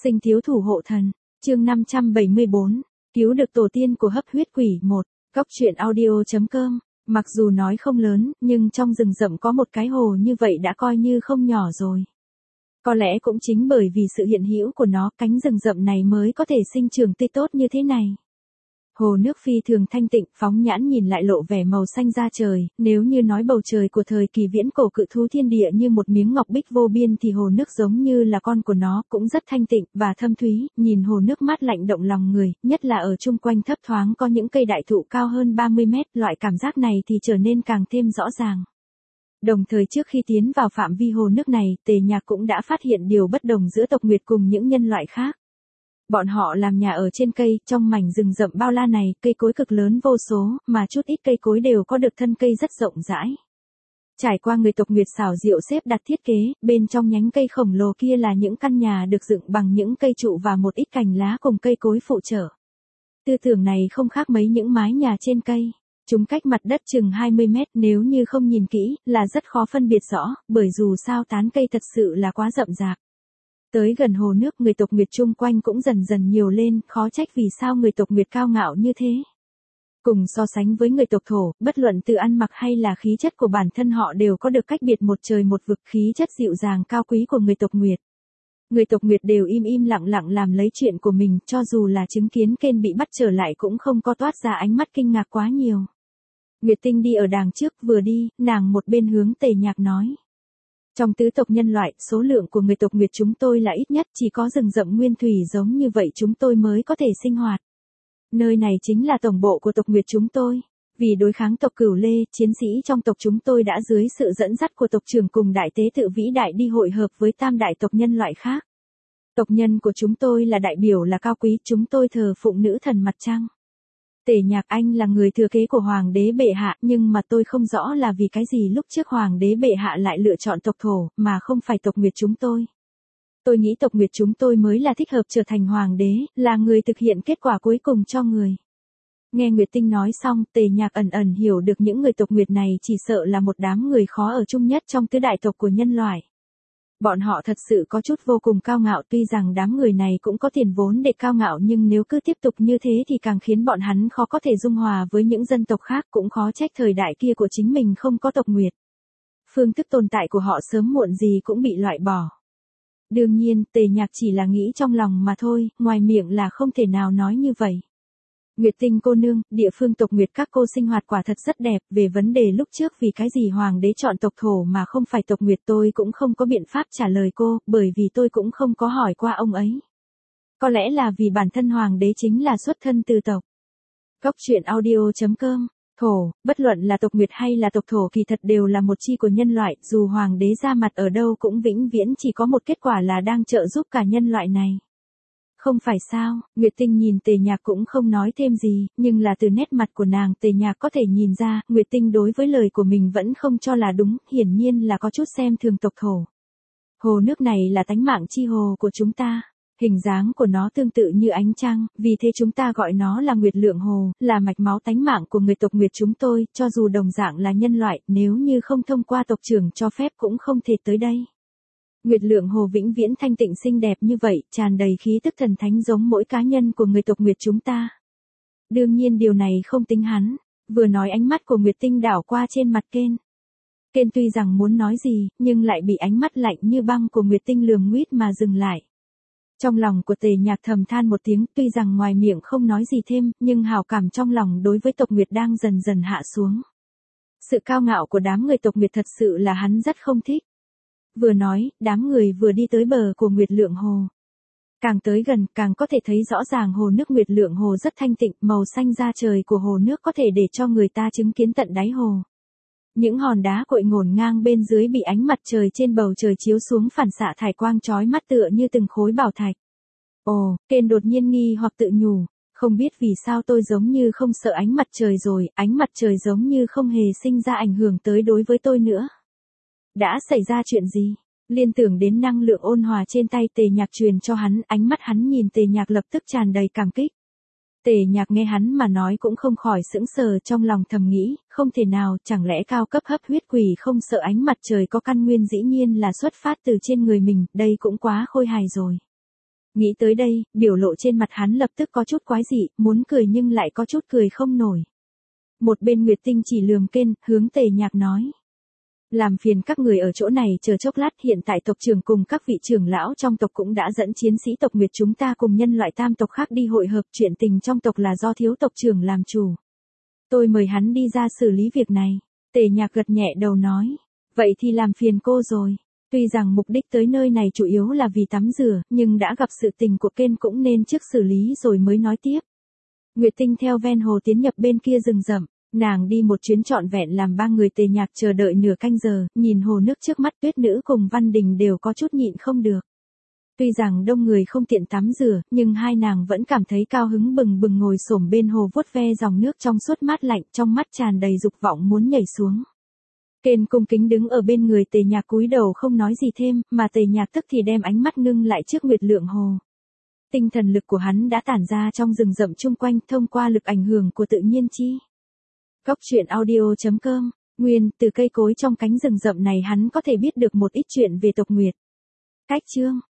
Sinh thiếu thủ hộ thần, chương 574, cứu được tổ tiên của hấp huyết quỷ 1, góc truyện audio.com. Mặc dù nói không lớn, nhưng trong rừng rậm có một cái hồ như vậy đã coi như không nhỏ rồi. Có lẽ cũng chính bởi vì sự hiện hữu của nó, cánh rừng rậm này mới có thể sinh trưởng tươi tốt như thế này. Hồ nước phi thường thanh tịnh, phóng nhãn nhìn lại lộ vẻ màu xanh da trời, nếu như nói bầu trời của thời kỳ viễn cổ cự thú thiên địa như một miếng ngọc bích vô biên thì hồ nước giống như là con của nó, cũng rất thanh tịnh và thâm thúy, nhìn hồ nước mát lạnh động lòng người, nhất là ở chung quanh thấp thoáng có những cây đại thụ cao hơn 30 mét, loại cảm giác này thì trở nên càng thêm rõ ràng. Đồng thời trước khi tiến vào phạm vi hồ nước này, Tề Nhạc cũng đã phát hiện điều bất đồng giữa tộc Nguyệt cùng những nhân loại khác. Bọn họ làm nhà ở trên cây, trong mảnh rừng rậm bao la này, cây cối cực lớn vô số, mà chút ít cây cối đều có được thân cây rất rộng rãi. Trải qua người tộc Nguyệt xảo diệu xếp đặt thiết kế, bên trong nhánh cây khổng lồ kia là những căn nhà được dựng bằng những cây trụ và một ít cành lá cùng cây cối phụ trợ. Tư tưởng này không khác mấy những mái nhà trên cây. Chúng cách mặt đất chừng 20 mét, nếu như không nhìn kỹ, là rất khó phân biệt rõ, bởi dù sao tán cây thật sự là quá rậm rạp. Tới gần hồ nước, người tộc Nguyệt chung quanh cũng dần dần nhiều lên, khó trách vì sao người tộc Nguyệt cao ngạo như thế. Cùng so sánh với người tộc Thổ, bất luận từ ăn mặc hay là khí chất của bản thân họ đều có được cách biệt một trời một vực, khí chất dịu dàng cao quý của người tộc Nguyệt. Người tộc Nguyệt đều im lặng làm lấy chuyện của mình, cho dù là chứng kiến Kên bị bắt trở lại cũng không có toát ra ánh mắt kinh ngạc quá nhiều. Nguyệt Tinh đi ở đàng trước, vừa đi, nàng một bên hướng Tề Nhạc nói. Trong tứ tộc nhân loại, số lượng của người tộc Nguyệt chúng tôi là ít nhất, chỉ có rừng rậm nguyên thủy giống như vậy chúng tôi mới có thể sinh hoạt. Nơi này chính là tổng bộ của tộc Nguyệt chúng tôi. Vì đối kháng tộc Cửu Lê, chiến sĩ trong tộc chúng tôi đã dưới sự dẫn dắt của tộc trưởng cùng đại tế tự vĩ đại đi hội hợp với tam đại tộc nhân loại khác. Tộc nhân của chúng tôi là đại biểu là cao quý, chúng tôi thờ phụng nữ thần mặt trăng. Tề Nhạc, anh là người thừa kế của Hoàng đế bệ hạ, nhưng mà tôi không rõ là vì cái gì lúc trước Hoàng đế bệ hạ lại lựa chọn tộc Thổ, mà không phải tộc Nguyệt chúng tôi. Tôi nghĩ tộc Nguyệt chúng tôi mới là thích hợp trở thành Hoàng đế, là người thực hiện kết quả cuối cùng cho người. Nghe Nguyệt Tinh nói xong, Tề Nhạc ẩn hiểu được những người tộc Nguyệt này chỉ sợ là một đám người khó ở chung nhất trong tứ đại tộc của nhân loại. Bọn họ thật sự có chút vô cùng cao ngạo, tuy rằng đám người này cũng có tiền vốn để cao ngạo, nhưng nếu cứ tiếp tục như thế thì càng khiến bọn hắn khó có thể dung hòa với những dân tộc khác, cũng khó trách thời đại kia của chính mình không có tộc Nguyệt. Phương thức tồn tại của họ sớm muộn gì cũng bị loại bỏ. Đương nhiên, Tề Nhạc chỉ là nghĩ trong lòng mà thôi, ngoài miệng là không thể nào nói như vậy. Nguyệt Tinh cô nương, địa phương tộc Nguyệt các cô sinh hoạt quả thật rất đẹp, về vấn đề lúc trước vì cái gì Hoàng đế chọn tộc Thổ mà không phải tộc Nguyệt tôi cũng không có biện pháp trả lời cô, bởi vì tôi cũng không có hỏi qua ông ấy. Có lẽ là vì bản thân Hoàng đế chính là xuất thân từ tộc. Góc truyện audio.com. Thổ, bất luận là tộc Nguyệt hay là tộc Thổ kỳ thật đều là một chi của nhân loại, dù Hoàng đế ra mặt ở đâu cũng vĩnh viễn chỉ có một kết quả là đang trợ giúp cả nhân loại này. Không phải sao, Nguyệt Tinh nhìn Tề Nhạc cũng không nói thêm gì, nhưng là từ nét mặt của nàng Tề Nhạc có thể nhìn ra, Nguyệt Tinh đối với lời của mình vẫn không cho là đúng, hiển nhiên là có chút xem thường tộc Thổ. Hồ nước này là tánh mạng chi hồ của chúng ta, hình dáng của nó tương tự như ánh trăng, vì thế chúng ta gọi nó là Nguyệt Lượng Hồ, là mạch máu tánh mạng của người tộc Nguyệt chúng tôi, cho dù đồng dạng là nhân loại, nếu như không thông qua tộc trưởng cho phép cũng không thể tới đây. Nguyệt Lượng Hồ vĩnh viễn thanh tịnh xinh đẹp như vậy, tràn đầy khí tức thần thánh giống mỗi cá nhân của người tộc Nguyệt chúng ta. Đương nhiên điều này không tính hắn, vừa nói ánh mắt của Nguyệt Tinh đảo qua trên mặt Kên. Kên tuy rằng muốn nói gì, nhưng lại bị ánh mắt lạnh như băng của Nguyệt Tinh lườm nguýt mà dừng lại. Trong lòng của Tề Nhạc thầm than một tiếng, tuy rằng ngoài miệng không nói gì thêm, nhưng hào cảm trong lòng đối với tộc Nguyệt đang dần dần hạ xuống. Sự cao ngạo của đám người tộc Nguyệt thật sự là hắn rất không thích. Vừa nói, đám người vừa đi tới bờ của Nguyệt Lượng Hồ. Càng tới gần, càng có thể thấy rõ ràng hồ nước Nguyệt Lượng Hồ rất thanh tịnh, màu xanh da trời của hồ nước có thể để cho người ta chứng kiến tận đáy hồ. Những hòn đá cội ngổn ngang bên dưới bị ánh mặt trời trên bầu trời chiếu xuống phản xạ thải quang chói mắt tựa như từng khối bảo thạch. Ồ, Kên đột nhiên nghi hoặc tự nhủ, không biết vì sao tôi giống như không sợ ánh mặt trời rồi, ánh mặt trời giống như không hề sinh ra ảnh hưởng tới đối với tôi nữa. Đã xảy ra chuyện gì? Liên tưởng đến năng lượng ôn hòa trên tay Tề Nhạc truyền cho hắn, ánh mắt hắn nhìn Tề Nhạc lập tức tràn đầy cảm kích. Tề Nhạc nghe hắn mà nói cũng không khỏi sững sờ, trong lòng thầm nghĩ, không thể nào, chẳng lẽ cao cấp hấp huyết quỷ không sợ ánh mặt trời có căn nguyên dĩ nhiên là xuất phát từ trên người mình, đây cũng quá khôi hài rồi. Nghĩ tới đây, biểu lộ trên mặt hắn lập tức có chút quái dị, muốn cười nhưng lại có chút cười không nổi. Một bên Nguyệt Tinh chỉ lườm Kên, hướng Tề Nhạc nói. Làm phiền các người ở chỗ này chờ chốc lát, hiện tại tộc trưởng cùng các vị trưởng lão trong tộc cũng đã dẫn chiến sĩ tộc Nguyệt chúng ta cùng nhân loại tam tộc khác đi hội hợp, chuyện tình trong tộc là do thiếu tộc trưởng làm chủ. Tôi mời hắn đi ra xử lý việc này. Tề Nhạc gật nhẹ đầu nói. Vậy thì làm phiền cô rồi. Tuy rằng mục đích tới nơi này chủ yếu là vì tắm rửa, nhưng đã gặp sự tình của Kên cũng nên trước xử lý rồi mới nói tiếp. Nguyệt Tinh theo ven hồ tiến nhập bên kia rừng rậm. Nàng đi một chuyến trọn vẹn làm ba người Tề Nhạc chờ đợi nửa canh giờ, nhìn hồ nước trước mắt, Tuyết Nữ cùng Văn Đình đều có chút nhịn không được. Tuy rằng đông người không tiện tắm rửa, nhưng hai nàng vẫn cảm thấy cao hứng bừng bừng ngồi xổm bên hồ vuốt ve dòng nước trong suốt mát lạnh, trong mắt tràn đầy dục vọng muốn nhảy xuống. Kên cung kính đứng ở bên người Tề Nhạc cúi đầu không nói gì thêm, mà Tề Nhạc tức thì đem ánh mắt ngưng lại trước Nguyệt Lượng Hồ. Tinh thần lực của hắn đã tản ra trong rừng rậm chung quanh thông qua lực ảnh hưởng của tự nhiên chi. Góc truyện audio.com, nguyên, từ cây cối trong cánh rừng rậm này hắn có thể biết được một ít chuyện về tộc Nguyệt. Cách chương